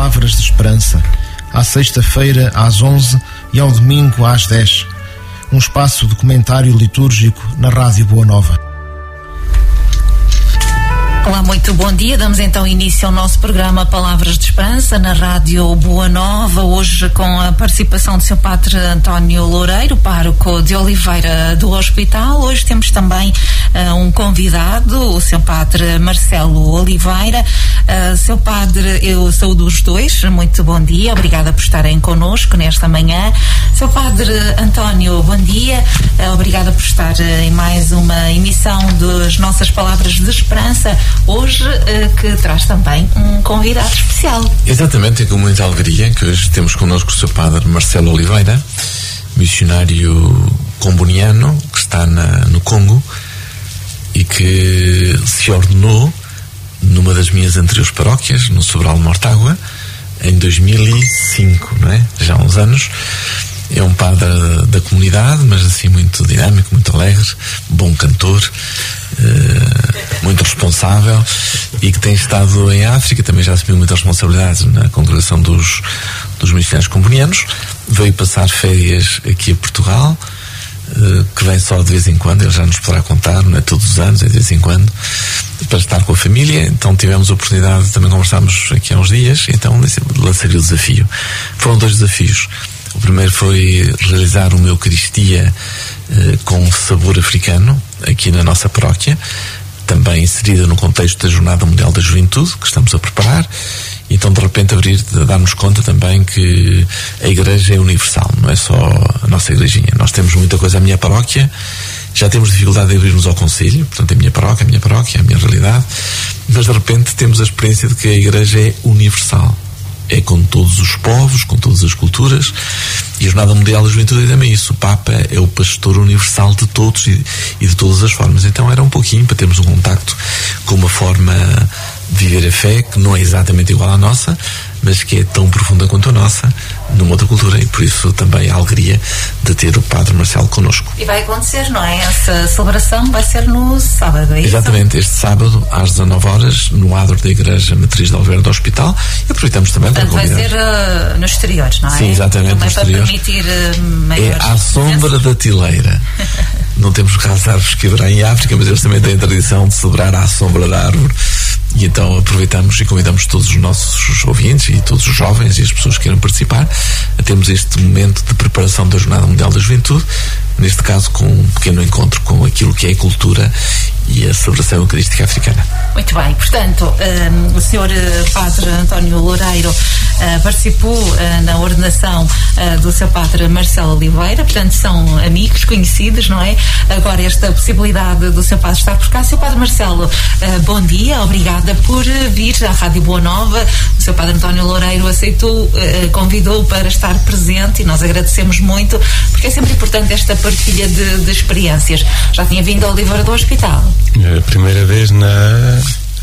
Palavras de Esperança, à sexta-feira às 11 e ao domingo às 10. Um espaço de comentário litúrgico na Rádio Boa Nova. Olá, muito bom dia. Damos então início ao nosso programa Palavras de Esperança na Rádio Boa Nova, hoje com a participação do Sr. Padre António Loureiro, pároco de Oliveira do Hospital. Hoje temos também um convidado, o Sr. Padre Marcelo Oliveira. Sr. Padre, eu saúdo os dois, muito bom dia, obrigada por estarem connosco nesta manhã. Sr. Padre António, bom dia, obrigada por estar em mais uma emissão das nossas Palavras de Esperança, hoje que traz também um convidado especial. Exatamente, é com muita alegria que hoje temos connosco o Sr. Padre Marcelo Oliveira, missionário comboniano que está no Congo e que se ordenou numa das minhas anteriores paróquias, no Sobral de Mortágua, em 2005, não é? Já há uns anos. É um padre da comunidade, mas assim muito dinâmico, muito alegre, bom cantor, muito responsável, e que tem estado em África, também já assumiu muitas responsabilidades na congregação dos missionários combonianos. Veio passar férias aqui a Portugal, que vem só de vez em quando, ele já nos poderá contar, não é todos os anos, é de vez em quando, para estar com a família. Então tivemos a oportunidade, também conversámos aqui há uns dias, então lancei-lhe o desafio. Foram 2 desafios. O primeiro foi realizar uma Eucaristia com sabor africano aqui na nossa paróquia, também inserida no contexto da Jornada Mundial da Juventude que estamos a preparar. Então de repente dar-nos conta também que a Igreja é universal, não é só a nossa igrejinha. Nós temos muita coisa à minha paróquia, já temos dificuldade de abrirmos ao concelho, portanto a minha paróquia, a minha realidade, mas de repente temos a experiência de que a Igreja é universal. É com todos os povos, com todas as culturas, e a Jornada Mundial da Juventude é também isso. O Papa é o pastor universal de todos e de todas as formas. Então era um pouquinho para termos um contacto com uma forma de viver a fé que não é exatamente igual à nossa, mas que é tão profunda quanto a nossa, numa outra cultura, e por isso também a alegria de ter o Padre Marcelo connosco. E vai acontecer, não é? Essa celebração vai ser no sábado, é isso? Exatamente, este sábado às 19 horas no adro da Igreja Matriz de Oliveira do Hospital, e aproveitamos também para convidar. Vai ser no exterior, não é? Sim, exatamente, no exterior. Para permitir maiores... É à sombra da tileira. Não temos raras árvores que haverá em África, mas eles também têm a tradição de celebrar à sombra da árvore. E então aproveitamos e convidamos todos os nossos ouvintes e todos os jovens e as pessoas que queiram participar a termos este momento de preparação da Jornada Mundial da Juventude, neste caso com um pequeno encontro com aquilo que é a cultura e a celebração eucarística africana. Muito bem, portanto, o Sr. Padre António Loureiro participou na ordenação do Sr. Padre Marcelo Oliveira, portanto são amigos, conhecidos, não é? Agora esta possibilidade do Sr. Padre estar por cá. Sr. Padre Marcelo, bom dia, obrigada por vir à Rádio Boa Nova. O Sr. Padre António Loureiro aceitou, convidou para estar presente, e nós agradecemos muito, porque é sempre importante esta partilha de experiências. Já tinha vindo a Oliveira do Hospital? A primeira vez na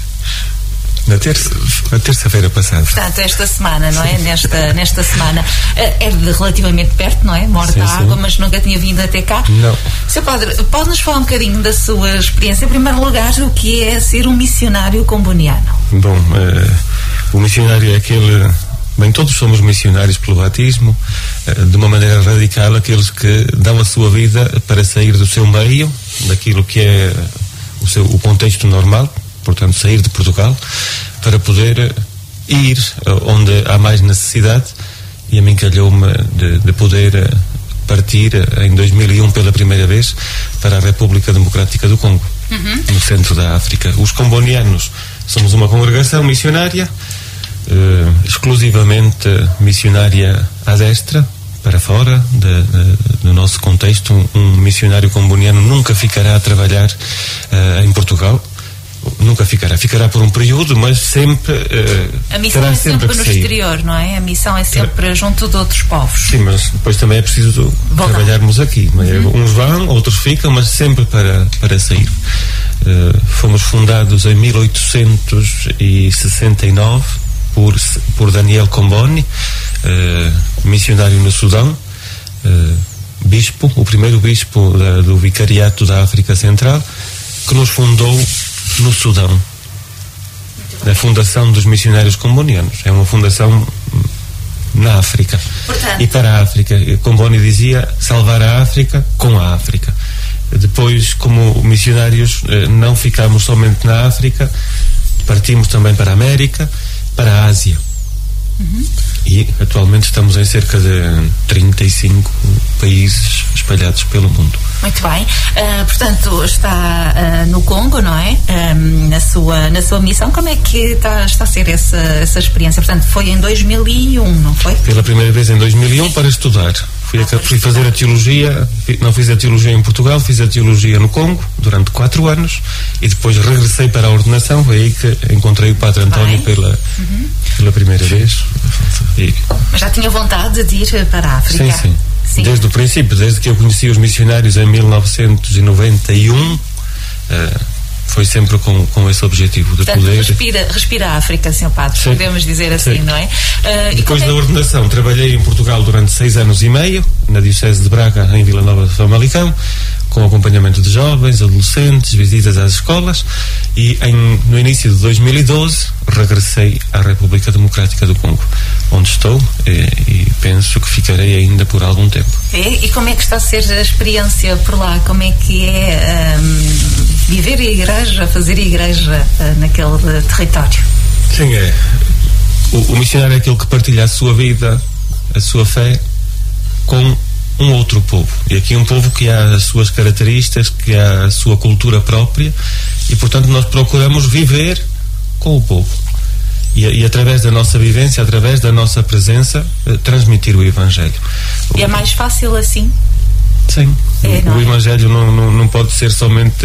terça-feira passada. Portanto, esta semana, não é? Nesta semana. É de relativamente perto, não é? Mortágua, mas nunca tinha vindo até cá. Não. Sr. Padre, pode-nos falar um bocadinho da sua experiência? Em primeiro lugar, o que é ser um missionário comboniano? Bom, o missionário é aquele... Bem, todos somos missionários pelo batismo, de uma maneira radical, aqueles que dão a sua vida para sair do seu meio, daquilo que é o contexto normal, portanto sair de Portugal, para poder ir onde há mais necessidade. E a mim calhou-me de poder partir em 2001 pela primeira vez para a República Democrática do Congo, no centro da África. Os combonianos somos uma congregação missionária, exclusivamente missionária à destra, para fora do nosso contexto. Um missionário comboniano nunca ficará a trabalhar em Portugal, nunca ficará por um período, mas sempre a missão é sempre no exterior, não é? A missão é sempre junto de outros povos. Sim, mas depois também é preciso trabalharmos aqui. Uns vão, outros ficam, mas sempre para sair. Fomos fundados em 1869 por Daniel Comboni, missionário no Sudão, bispo, o primeiro bispo do Vicariato da África Central, que nos fundou no Sudão. Muito da fundação dos missionários combonianos. É uma fundação na África. Portanto, e para a África. Comboni dizia salvar a África com a África. Depois, como missionários, não ficamos somente na África, partimos também para a América, para a Ásia. E atualmente estamos em cerca de 35 países espalhados pelo mundo. Muito bem. Portanto, está no Congo, não é? Na sua missão. Como é que está a ser essa experiência? Portanto, foi em 2001, não foi? Pela primeira vez em 2001 para estudar. Fui fazer a teologia, não fiz a teologia em Portugal, fiz a teologia no Congo durante 4 anos e depois regressei para a ordenação. Foi aí que encontrei o Padre António pela primeira vez. Mas já tinha vontade de ir para a África? Sim. Desde o princípio, desde que eu conheci os missionários em 1991, foi sempre com esse objetivo de poder... Respira a África, Sr. Padre, podemos dizer assim, não é? Depois da ordenação, trabalhei em Portugal durante 6 anos e meio, na Diocese de Braga, em Vila Nova de Famalicão, com acompanhamento de jovens, adolescentes, visitas às escolas, e no início de 2012 regressei à República Democrática do Congo, onde estou e penso que ficarei ainda por algum tempo. E como é que está a ser a experiência por lá? Como é que é viver a igreja, fazer a igreja naquele território? Sim, é. O missionário é aquele que partilha a sua vida, a sua fé com um outro povo. E aqui um povo que há as suas características, que há a sua cultura própria, e portanto nós procuramos viver com o povo. E através da nossa vivência, através da nossa presença, transmitir o Evangelho. E é mais fácil assim? Sim. O Evangelho não pode ser somente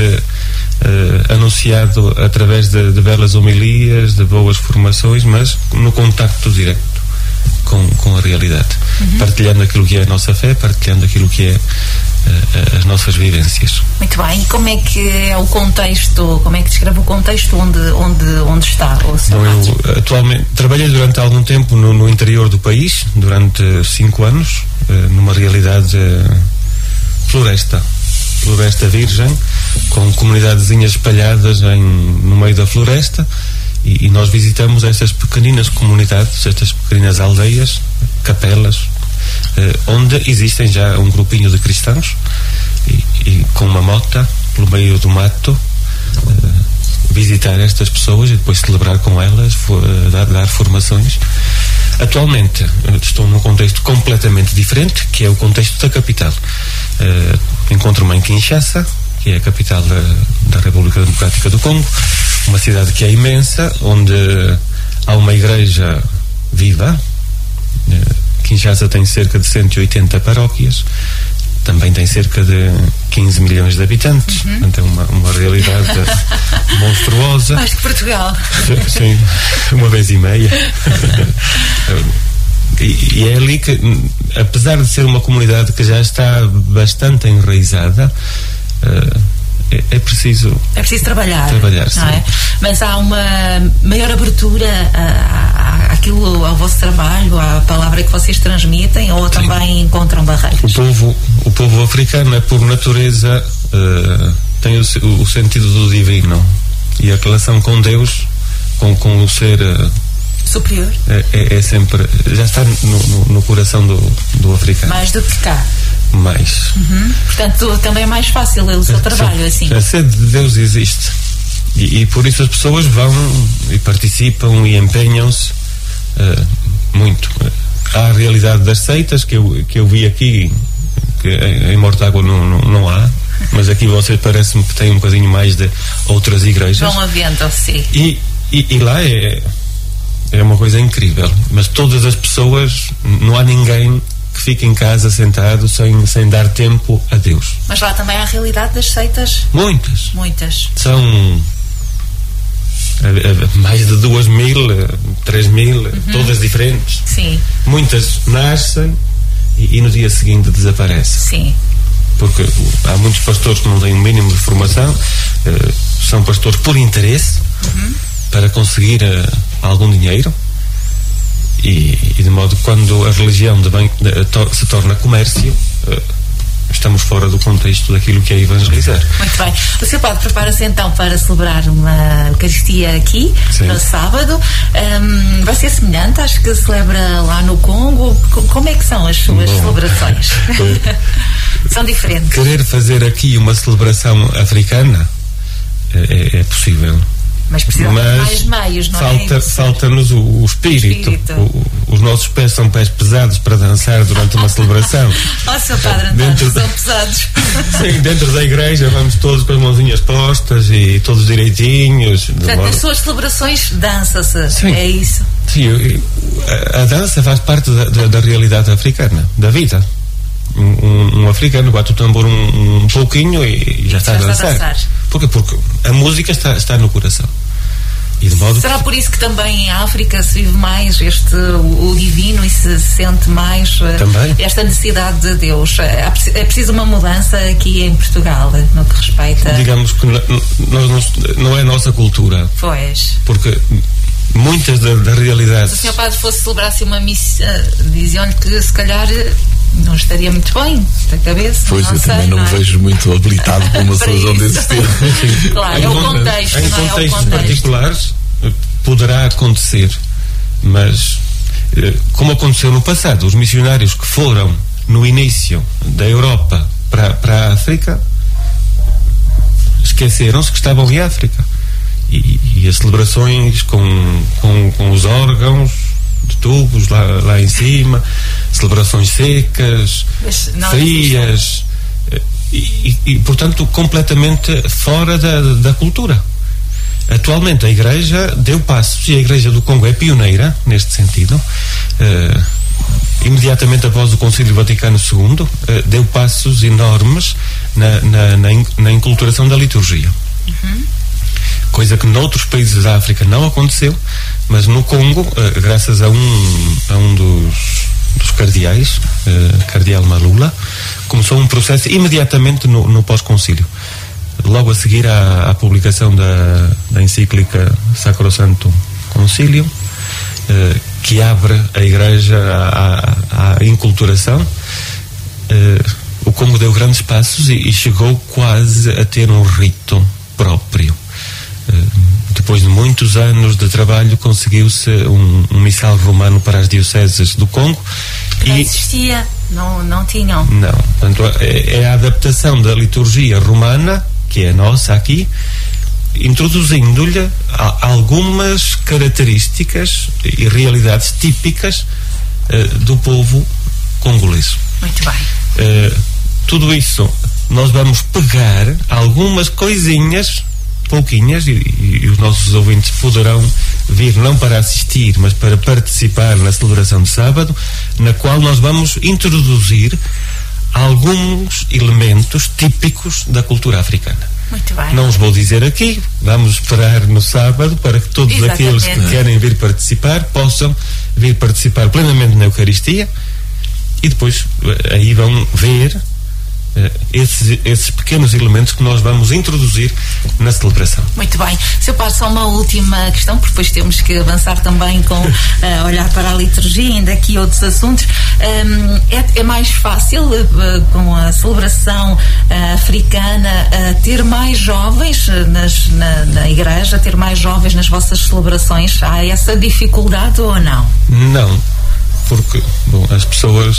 anunciado através de belas homilias, de boas formações, mas no contacto direto com a realidade, partilhando aquilo que é a nossa fé, partilhando aquilo que é as nossas vivências. Muito bem. E como é que é o contexto, como é que descreve o contexto onde está o seu padre? Eu atualmente trabalhei durante algum tempo no interior do país, durante 5 anos, numa realidade floresta virgem, com comunidadezinhas espalhadas no meio da floresta, e nós visitamos estas pequeninas comunidades, estas pequeninas aldeias, capelas, onde existem já um grupinho de cristãos, e com uma mota pelo meio do mato, visitar estas pessoas e depois celebrar com elas, dar formações. Atualmente estou num contexto completamente diferente, que é o contexto da capital. Encontro-me em Kinshasa, que é a capital da República Democrática do Congo, uma cidade que é imensa, onde há uma igreja viva. Kinshasa tem cerca de 180 paróquias, também tem cerca de 15 milhões de habitantes, portanto é uma realidade monstruosa. Mais que Portugal. Sim, uma vez e meia. E é ali que, apesar de ser uma comunidade que já está bastante enraizada, é preciso trabalhar, não é? Mas há uma maior abertura ao vosso trabalho, à palavra que vocês transmitem, ou também encontram barreiras? O povo africano é por natureza tem o sentido do divino, e a relação com Deus, com o ser superior é sempre, já está no coração do africano. Mais do que cá. Mais. Portanto, também é mais fácil o seu trabalho, assim. A sede de Deus existe. E por isso as pessoas vão e participam e empenham-se muito. Há a realidade das seitas, que eu vi aqui, que em Mortágua não há, mas aqui você parece-me que tem um bocadinho mais de outras igrejas. Vão havendo, sim. E lá é uma coisa incrível. Mas todas as pessoas, não há ninguém que fica em casa sentado sem dar tempo a Deus. Mas lá também há a realidade das seitas? Muitas. São mais de 2.000, 3.000, todas diferentes. Sim. Muitas nascem e no dia seguinte desaparecem. Sim. Porque há muitos pastores que não têm o mínimo de formação, são pastores por interesse, para conseguir algum dinheiro. E de modo que quando a religião se torna comércio, estamos fora do contexto daquilo que é evangelizar. Muito bem. O Sr. Padre prepara-se então para celebrar uma Eucaristia aqui, sim, no sábado. Vai ser semelhante às que celebra lá no Congo? Como é que são as suas celebrações? São diferentes? Querer fazer aqui uma celebração africana é possível. Mas precisamos de mais meios, não é? Falta-nos o espírito. Os nossos pés são pés pesados para dançar durante uma celebração. Ó, Sr. Padre António, são pesados. Sim, dentro da igreja vamos todos com as mãozinhas postas e todos direitinhos. Portanto, nas suas celebrações dança-se, sim, é isso? Sim, a dança faz parte da realidade africana, da vida. Um africano bate o tambor um pouquinho e já está a dançar. Porque a música está no coração. E de modo será por isso que também em África se vive mais o divino e se sente mais esta necessidade de Deus? É preciso uma mudança aqui em Portugal no que respeita... Digamos que não é a nossa cultura. Pois. Porque muitas da realidade... Se o Sr. Padre fosse celebrar-se uma missa, diziam-lhe que se calhar não estaria muito bem da cabeça. Pois, eu também não me vejo muito habilitado para uma solução desse tipo. Claro, é o contexto. Em contextos particulares poderá acontecer, mas como aconteceu no passado, os missionários que foram no início da Europa para a África esqueceram-se que estavam em África. E as celebrações com os órgãos de tubos lá em cima, celebrações secas, frias, e portanto completamente fora da cultura. Atualmente a Igreja deu passos, e a Igreja do Congo é pioneira neste sentido. Imediatamente após o Concílio Vaticano II, deu passos enormes na enculturação da liturgia. Coisa que noutros países da África não aconteceu, mas no Congo, graças a um dos cardeais, Cardeal Malula, começou um processo imediatamente no pós-concílio. Logo a seguir à publicação da encíclica Sacrosanto Concilium, que abre a Igreja à enculturação, o Congo deu grandes passos e chegou quase a ter um rito próprio. Depois de muitos anos de trabalho, conseguiu-se um missal romano para as dioceses do Congo. Que não existia, não tinham. Não, portanto, é a adaptação da liturgia romana, que é a nossa aqui, introduzindo-lhe algumas características e realidades típicas do povo congolês. Muito bem. Tudo isso nós vamos pegar algumas coisinhas, pouquinhas, e os nossos ouvintes poderão vir não para assistir, mas para participar na celebração de sábado, na qual nós vamos introduzir alguns elementos típicos da cultura africana. Muito bem. Não os vou dizer aqui, vamos esperar no sábado para que todos aqueles que querem vir participar possam vir participar plenamente na Eucaristia, e depois aí vão ver esses pequenos elementos que nós vamos introduzir na celebração. Muito bem. Sr. Padre, só uma última questão, porque depois temos que avançar também com olhar para a liturgia, ainda aqui outros assuntos. É mais fácil com a celebração africana ter mais jovens na igreja, ter mais jovens nas vossas celebrações? Há essa dificuldade ou não? Não, porque as pessoas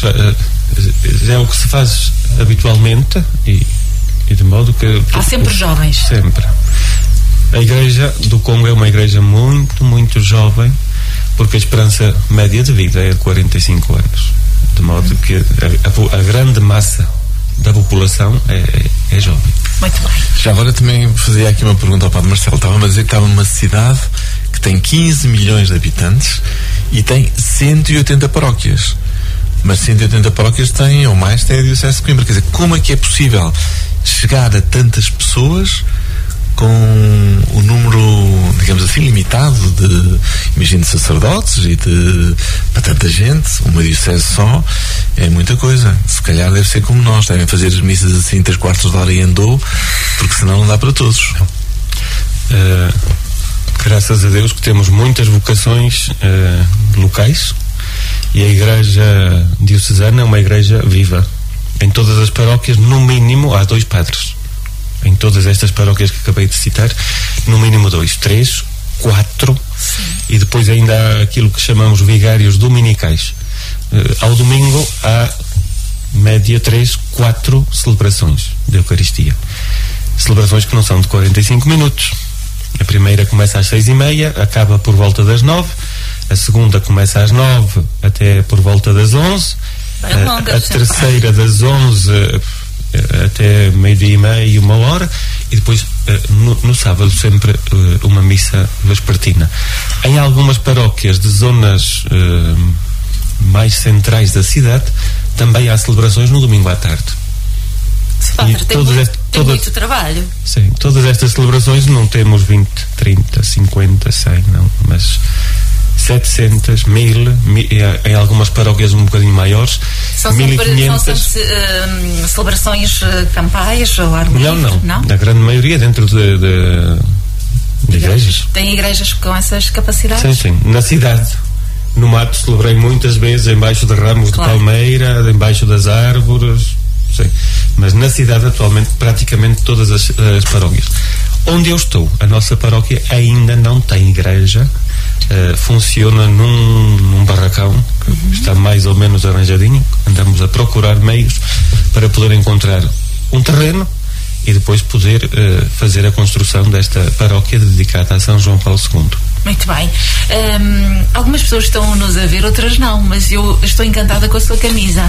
é o que se faz habitualmente e de modo que... Há sempre jovens. Sempre. A Igreja do Congo é uma igreja muito, muito jovem, porque a esperança média de vida é de 45 anos. De modo que a grande massa da população é jovem. Muito bem. Já agora também fazia aqui uma pergunta ao Padre Marcelo. Estava a dizer que estava numa cidade que tem 15 milhões de habitantes e tem 180 paróquias. Mas 180 paróquias têm, ou mais, tem a Diocese de Coimbra. Quer dizer, como é que é possível chegar a tantas pessoas com um número, digamos assim, limitado de sacerdotes e para tanta gente? Uma diocese só é muita coisa. Se calhar deve ser como nós, devem fazer as missas assim 3/4 de hora e andou, porque senão não dá para todos. Graças a Deus que temos muitas vocações locais, e a Igreja Diocesana é uma igreja viva. em todas as paróquias, no mínimo, há 2 padres. Em todas estas paróquias que acabei de citar, no mínimo 2, 3, 4, e depois ainda há aquilo que chamamos vigários dominicais. Ao domingo há média 3, 4 celebrações de Eucaristia. Celebrações que não são de 45 minutos. A primeira começa às 6h30, acaba por volta das 9. A segunda começa às 9 até por volta das 11. A terceira das 11 até meio-dia e meia, 1h, e depois no sábado sempre uma missa vespertina. Em algumas paróquias de zonas mais centrais da cidade também há celebrações no domingo à tarde. Padre, tem muito trabalho. Sim, todas estas celebrações não temos 20, 30, 50, 100, não, mas 700, 1000, em algumas paróquias um bocadinho maiores, são 1500. São sempre celebrações campais ou ar livre? Não. Na grande maioria dentro de igrejas. Tem igrejas com essas capacidades? Sim. Na cidade, no mato, celebrei muitas vezes embaixo de ramos de palmeira, embaixo das árvores. Sim. Mas na cidade atualmente praticamente todas as paróquias. Onde eu estou, a nossa paróquia ainda não tem igreja, funciona num barracão que está mais ou menos arranjadinho. Andamos a procurar meios para poder encontrar um terreno e depois poder fazer a construção desta paróquia dedicada a São João Paulo II. Muito bem. Algumas pessoas estão-nos a ver, outras não, mas eu estou encantada com a sua camisa.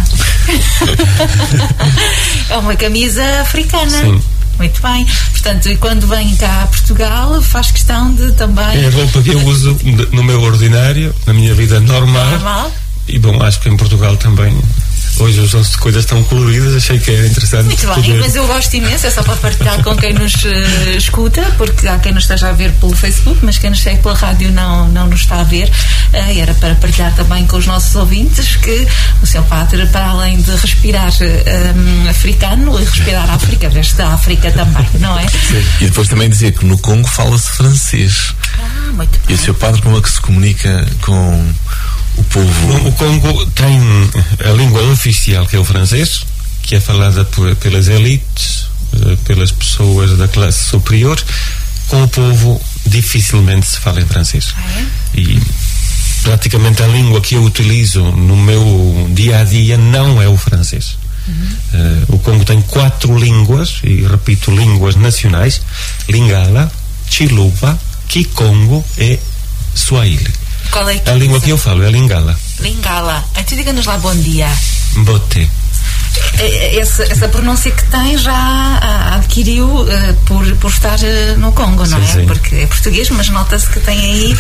É uma camisa africana. Sim. Muito bem. Portanto, e quando vem cá a Portugal, faz questão de também... É a roupa que eu uso no meu ordinário, na minha vida normal. E bom, acho que em Portugal também... Hoje as coisas estão coloridas, achei que era interessante. Muito bem, mas eu gosto imenso, é só para partilhar com quem nos escuta, porque há quem nos esteja a ver pelo Facebook, mas quem nos segue pela rádio não nos está a ver. Era para partilhar também com os nossos ouvintes que o seu padre, para além de respirar africano e respirar África, veste da África também, não é? Sim. E depois também dizer que no Congo fala-se francês. Muito bem. E o seu padre como é que se comunica com o povo? O Congo tem a língua oficial, que é o francês, que é falada pelas elites, pelas pessoas da classe superior. Com o povo dificilmente se fala em francês. E praticamente a língua que eu utilizo no meu dia a dia não é o francês. O Congo tem 4 línguas, e repito, línguas nacionais: Lingala, Chiluba, Kikongo e Swahili. Qual é a língua que eu falo é a Lingala. Lingala. Então diga-nos lá bom dia. Bote. Essa pronúncia que tem já adquiriu por estar no Congo, não é? Sim. Porque é português, mas nota-se que tem aí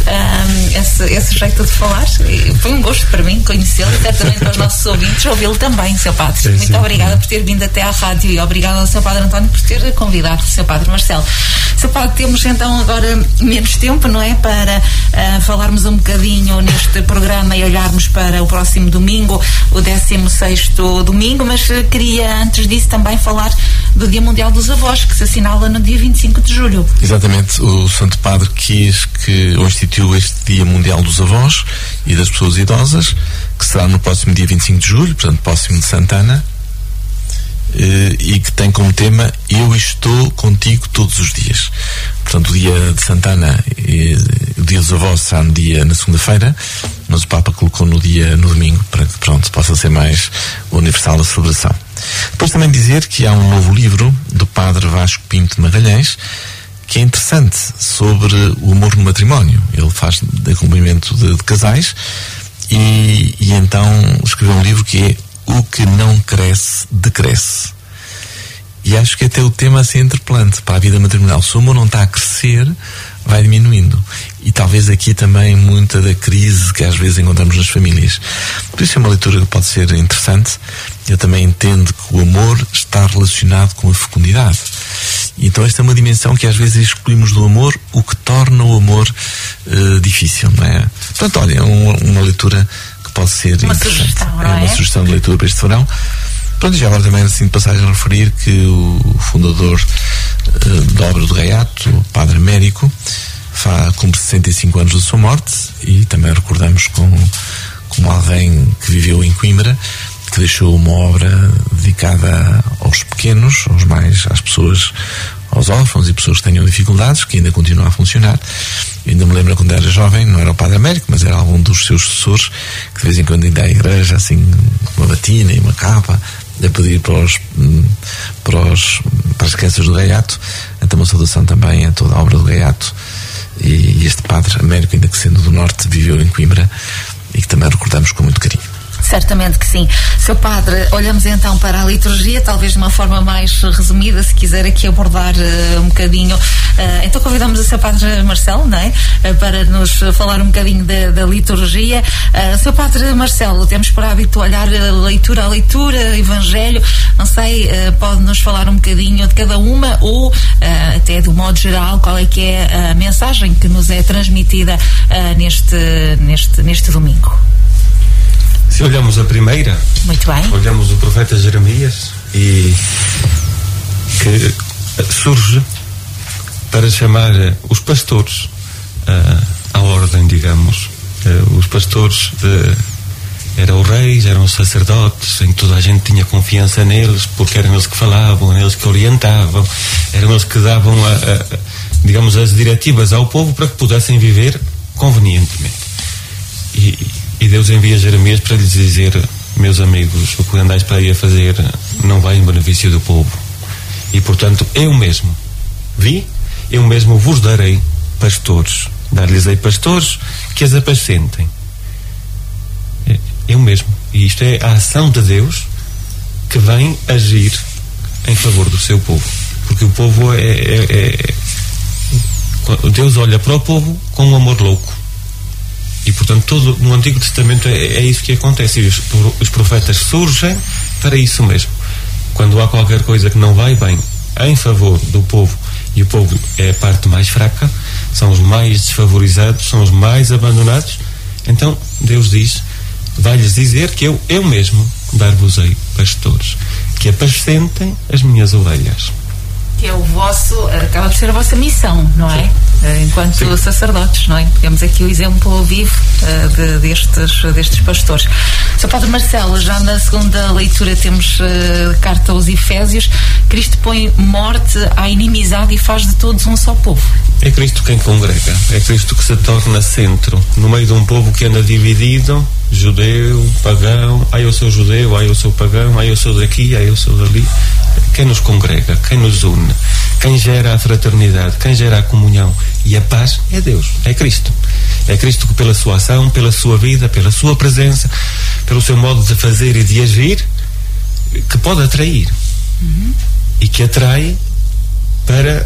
esse jeito de falar. Foi um gosto para mim conhecê-lo e certamente para os nossos ouvintes ouvi-lo também, Sr. Padre. Muito obrigada por ter vindo até à rádio e obrigada ao Sr. Padre António por ter convidado o Sr. Padre Marcelo. Sr. Padre, temos então agora menos tempo, não é? Para falarmos um bocadinho neste programa e olharmos para o próximo domingo, o 16º domingo, mas queria antes disso também falar do Dia Mundial dos Avós, que se assinala no dia 25 de julho. Exatamente, o Santo Padre quis ou instituiu este Dia Mundial dos Avós e das Pessoas Idosas, que será no próximo dia 25 de julho, portanto próximo de Santana, e que tem como tema Eu estou contigo todos os dias. Portanto, o dia de Santana e o dia dos avós será na segunda-feira, mas o Papa colocou no domingo, para que possa ser mais universal a celebração. Depois também dizer que há um novo livro do Padre Vasco Pinto de Magalhães que é interessante, sobre o amor no matrimónio. Ele faz de acompanhamento de casais e então escreveu um livro que é O que não cresce, decresce. E acho que até o tema assim é interpelante para a vida matrimonial. Se o amor não está a crescer, vai diminuindo. E talvez aqui também muita da crise que às vezes encontramos nas famílias. Por isso é uma leitura que pode ser interessante. Eu também entendo que o amor está relacionado com a fecundidade. E então esta é uma dimensão que às vezes excluímos do amor, o que torna o amor difícil, não é? Portanto, olha, é uma leitura que pode ser interessante. É uma sugestão de leitura para este verão. Pronto, já agora também assim de passagem a referir que o fundador da obra do Gaiato, o Padre Américo, cumpre 65 anos da sua morte, e também recordamos como alguém que viveu em Coimbra, que deixou uma obra dedicada aos pequenos, às pessoas, aos órfãos e pessoas que tenham dificuldades, que ainda continua a funcionar. Eu ainda me lembro quando era jovem, não era o Padre Américo, mas era algum dos seus sucessores, que de vez em quando ainda à igreja, assim, uma batina e uma capa, a pedir para as crianças do Gaiato. Então uma saudação também a toda a obra do Gaiato, e este Padre Américo, ainda que sendo do Norte, viveu em Coimbra, e que também recordamos com muito carinho. Certamente que sim. Seu Padre, olhamos então para a liturgia, talvez de uma forma mais resumida, se quiser aqui abordar um bocadinho. Então convidamos o Seu Padre Marcelo, não é? Para nos falar um bocadinho da liturgia. Seu Padre Marcelo, temos por hábito olhar leitura a leitura, Evangelho, não sei, pode-nos falar um bocadinho de cada uma, ou até do modo geral, qual é que é a mensagem que nos é transmitida neste domingo? Se olhamos a primeira, muito bem, olhamos o profeta Jeremias, e que surge para chamar os pastores à ordem, digamos. Os pastores eram os reis, eram os sacerdotes, em que toda a gente tinha confiança neles, porque eram eles que falavam, eram eles que orientavam, eram eles que davam digamos, as diretivas ao povo para que pudessem viver convenientemente. E Deus envia Jeremias para lhes dizer: meus amigos, o que andais para aí a fazer não vai em benefício do povo. E portanto eu mesmo vos darei pastores, dar-lhes-ei pastores que as apacentem. Eu mesmo. E isto é a ação de Deus que vem agir em favor do seu povo, porque o povo Deus olha para o povo com um amor louco. E portanto todo no Antigo Testamento é isso que acontece, e os profetas surgem para isso mesmo. Quando há qualquer coisa que não vai bem em favor do povo, e o povo é a parte mais fraca, são os mais desfavorizados, são os mais abandonados, então Deus diz: vai-lhes dizer que eu mesmo dar-vos-ei pastores que apacentem as minhas ovelhas. Que é acaba por ser a vossa missão, não é? Enquanto Sim. sacerdotes, não é? Temos aqui o exemplo vivo destes pastores. Sr. Padre Marcelo, já na segunda leitura temos carta aos Efésios. Cristo põe morte à inimizade e faz de todos um só povo. É Cristo quem congrega, é Cristo que se torna centro, no meio de um povo que anda dividido, judeu, pagão, eu sou judeu, eu sou pagão, eu sou daqui, eu sou dali. Quem nos congrega, quem nos une, quem gera a fraternidade, quem gera a comunhão e a paz é Deus, é Cristo. É Cristo que, pela sua ação, pela sua vida, pela sua presença, pelo seu modo de fazer e de agir, que pode atrair. E que atrai para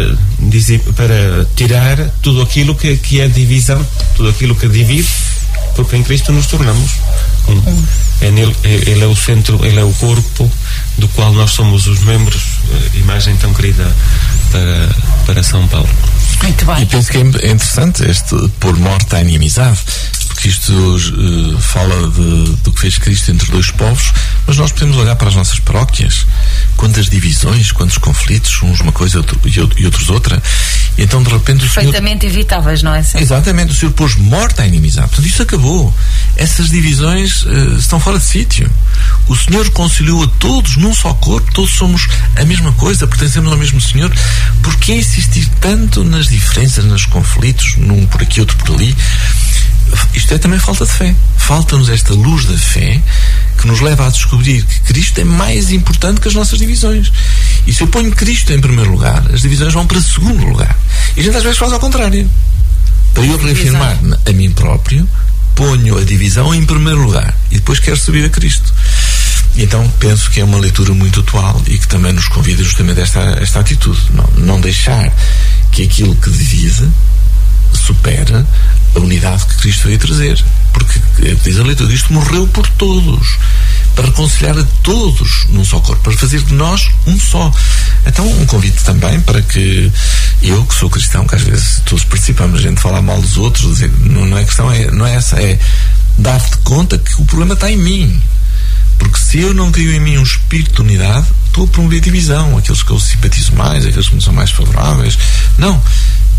tirar tudo aquilo que é divisão, tudo aquilo que divide, porque em Cristo nos tornamos um. Ele é o centro, ele é o corpo do qual nós somos os membros, imagem tão querida para São Paulo. Muito bem. E penso que é interessante este pôr morte à inimizade, porque isto fala do que fez Cristo entre dois povos, mas nós podemos olhar para as nossas paróquias, quantas divisões, quantos conflitos, uns uma coisa e outros outra, e então de repente o Senhor... Perfeitamente evitáveis, não é? Sim. Exatamente, o Senhor pôs morte à inimizade. Portanto, isso acabou. Essas divisões estão fora de sítio. O Senhor conciliou a todos num só corpo, todos somos a mesma coisa, pertencemos ao mesmo Senhor. Porquê insistir tanto nas diferenças, nos conflitos, num por aqui, outro por ali? Isto é também falta de fé. Falta-nos esta luz da fé que nos leva a descobrir que Cristo é mais importante que as nossas divisões. E se eu ponho Cristo em primeiro lugar, as divisões vão para segundo lugar. E a gente às vezes faz ao contrário. Para eu reafirmar-me a mim próprio, ponho a divisão em primeiro lugar e depois quero subir a Cristo. E então penso que é uma leitura muito atual e que também nos convida justamente a esta atitude. Não deixar que aquilo que divide supera a unidade que Cristo veio trazer, porque diz a leitura, Cristo morreu por todos, para reconciliar a todos num só corpo, para fazer de nós um só. Então um convite também para que eu, que sou cristão, que às vezes todos participamos, a gente fala mal dos outros, dizer, não é questão, não é essa, é dar-te conta que o problema está em mim, porque se eu não crio em mim um espírito de unidade, estou a promover divisão, aqueles que eu simpatizo mais, aqueles que me são mais favoráveis. Não,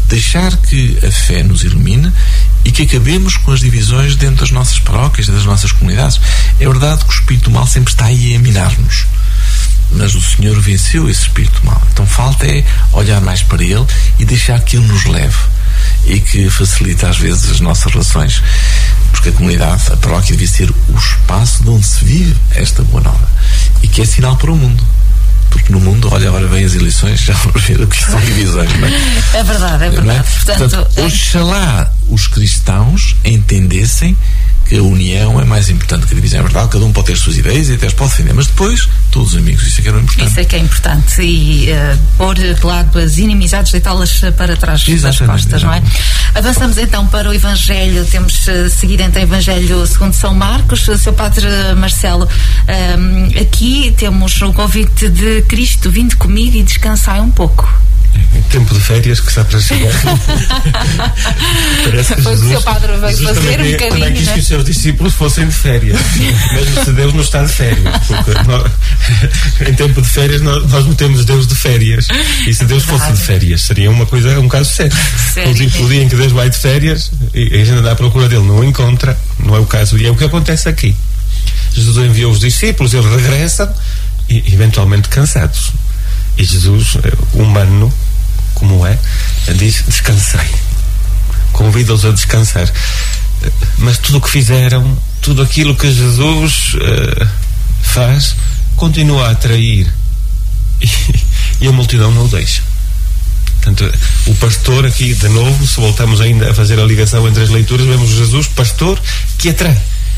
deixar que a fé nos ilumine e que acabemos com as divisões dentro das nossas paróquias, das nossas comunidades. É verdade que o espírito do mal sempre está aí a minar-nos, mas o Senhor venceu esse espírito do mal. Então falta é olhar mais para Ele e deixar que Ele nos leve, e que facilita às vezes as nossas relações, porque a comunidade, a paróquia, devia ser o espaço de onde se vive esta boa nova e que é sinal para o mundo. Porque no mundo, olha, agora vem as eleições, já vamos ver o que são divisões, não é? É verdade, é verdade. É? Portanto, oxalá os cristãos entendessem que a união é mais importante que a divisão. É verdade, cada um pode ter as suas ideias e até as pode defender, mas depois, todos os amigos, isso é que é importante. Isso é que é importante. E pôr de lado as inimizades, deitá-las para trás das costas, não é? Avançamos então para o Evangelho. Temos a seguir então o Evangelho segundo São Marcos. Seu Padre Marcelo, aqui temos o convite de Cristo: vinde comigo e descansai um pouco. Em tempo de férias que está para chegar. Parece que foi o que o seu padre veio fazer um bocadinho. Também quis que os seus discípulos fossem de férias, mesmo se Deus não está de férias, porque em tempo de férias nós metemos Deus de férias, e se Deus fosse de férias seria um caso sério. O dia em que Deus vai de férias e a gente anda à procura dele, não o encontra, não é o caso, e é o que acontece aqui. Jesus enviou os discípulos, eles regressam e eventualmente cansados. E Jesus, humano como é, diz: descansai, convida-os a descansar. Mas tudo o que fizeram, tudo aquilo que Jesus faz, continua a atrair, e a multidão não o deixa. Portanto, o pastor aqui, de novo, se voltamos ainda a fazer a ligação entre as leituras, vemos Jesus, pastor, que atrai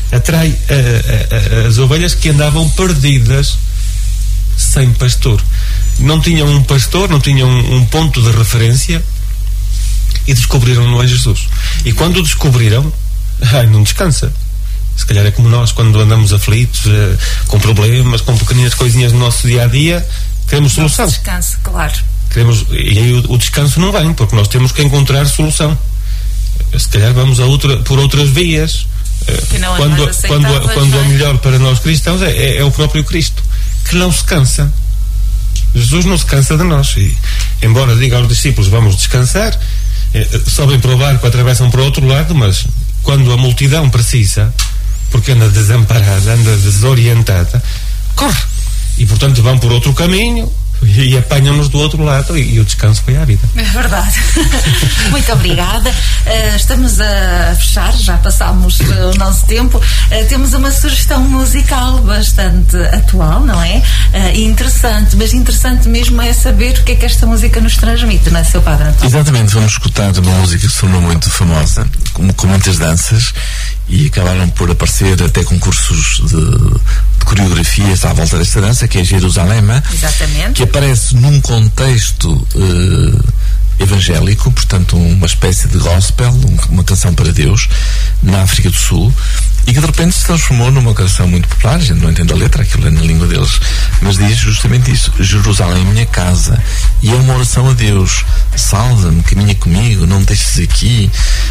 as ovelhas que andavam perdidas sem pastor. Não tinham um pastor, não tinham um ponto de referência, e descobriram-no em Jesus. E quando o descobriram, não descansa. Se calhar é como nós, quando andamos aflitos, com problemas, com pequeninas coisinhas no nosso dia-a-dia, queremos solução. Descanso, claro. E aí o descanso não vem, porque nós temos que encontrar solução. Se calhar vamos por outras vias. Quando a melhor para nós cristãos é o próprio Cristo, que não se cansa. Jesus não se cansa de nós, e embora diga aos discípulos: vamos descansar, sobem para o barco, atravessam para o outro lado, mas quando a multidão precisa, porque anda desamparada, anda desorientada, corre, e portanto vão por outro caminho e apanham-nos do outro lado, e o descanso foi à vida. É verdade. Muito obrigada. Estamos a fechar, já passámos o nosso tempo. Temos uma sugestão musical bastante atual, não é? E interessante, mas interessante mesmo é saber o que é que esta música nos transmite, não é, seu Padre António? Exatamente, vamos escutar uma música que se tornou muito famosa, com muitas danças, e acabaram por aparecer até concursos de coreografias à volta desta dança, que é Jerusalém, exatamente, que aparece num contexto evangélico, portanto uma espécie de gospel, uma canção para Deus, na África do Sul, e que de repente se transformou numa canção muito popular. A gente não entende a letra, aquilo é na língua deles, mas diz justamente isso: Jerusalém, minha casa, e é uma oração a Deus: salva-me, caminha comigo, não me deixes aqui,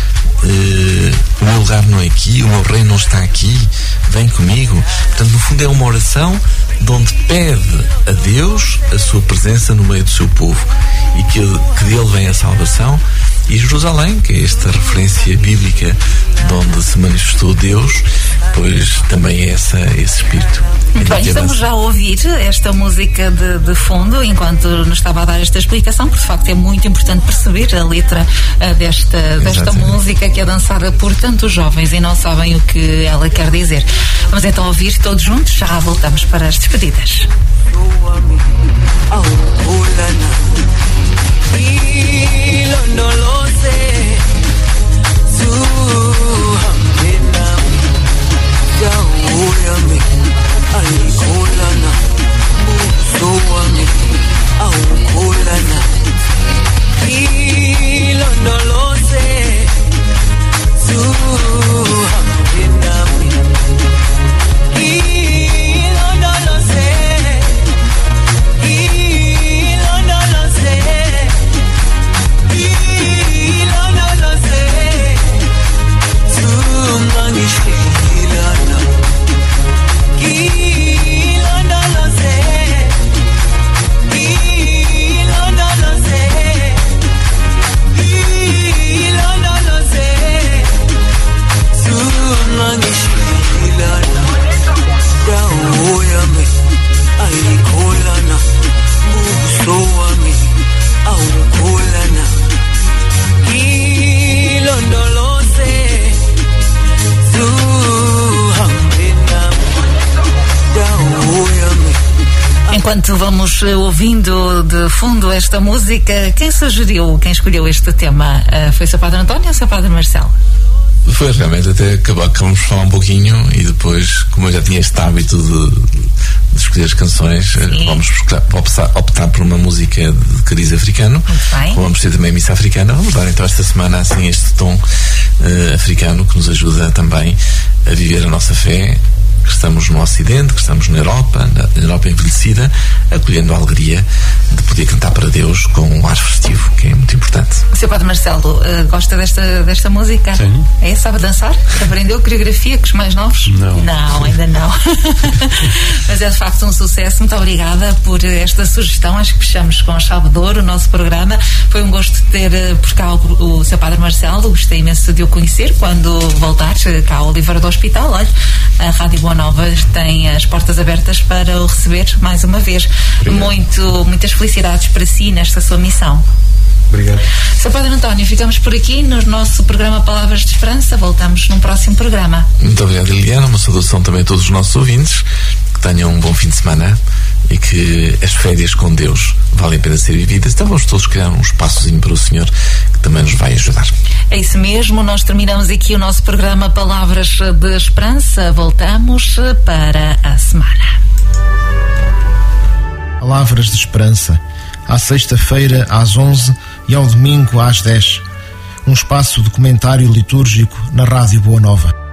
o meu lugar não é aqui, o meu reino não está aqui, vem comigo. Portanto, no fundo é uma oração de onde pede a Deus a sua presença no meio do seu povo, e que dele vem a salvação. E Jerusalém, que é esta referência bíblica de onde se manifestou Deus, pois também é esse espírito. Muito bem, estamos já a ouvir esta música de fundo, enquanto nos estava a dar esta explicação, porque de facto é muito importante perceber a letra desta música, que é dançada por tantos jovens e não sabem o que ela quer dizer. Vamos então ouvir todos juntos, já voltamos para as despedidas. No lo sé, Enquanto vamos ouvindo de fundo esta música, quem escolheu este tema? Foi o Sr. Padre António ou o Sr. Padre Marcelo? Foi realmente, até acabamos de falar um pouquinho e depois, como eu já tinha este hábito de escolher as canções, vamos optar por uma música de cariz africano. Vamos ter também missa africana. Vamos dar então esta semana assim este tom africano que nos ajuda também a viver a nossa fé, que estamos no Ocidente, que estamos na Europa envelhecida, acolhendo a alegria de poder cantar para Deus com um ar festivo, que é muito importante. O Sr. Padre Marcelo, gosta desta música? Sim. Sabe dançar? Aprendeu coreografia com os mais novos? Não, ainda não. Mas é de facto um sucesso. Muito obrigada por esta sugestão. Acho que fechamos com chave de ouro o nosso programa. Foi um gosto ter por cá o Sr. Padre Marcelo. Gostei imenso de o conhecer quando voltar cá ao Oliveira do Hospital. Olha, a Rádio Boa Nova tem as portas abertas para o receber mais uma vez. Muitas felicidades para si nesta sua missão. Obrigado. Sr. Padre António, ficamos por aqui no nosso programa Palavras de Esperança. Voltamos num próximo programa. Muito obrigado, Liliana. Uma saudação também a todos os nossos ouvintes. Que tenham um bom fim de semana e que as férias com Deus valem a pena ser vividas. Então vamos todos criar um espaçozinho para o Senhor, que também nos vai ajudar. É isso mesmo. Nós terminamos aqui o nosso programa Palavras de Esperança. Voltamos para a semana. Palavras de Esperança, à sexta-feira às 11 e ao domingo às 10. Um espaço de comentário litúrgico na Rádio Boa Nova.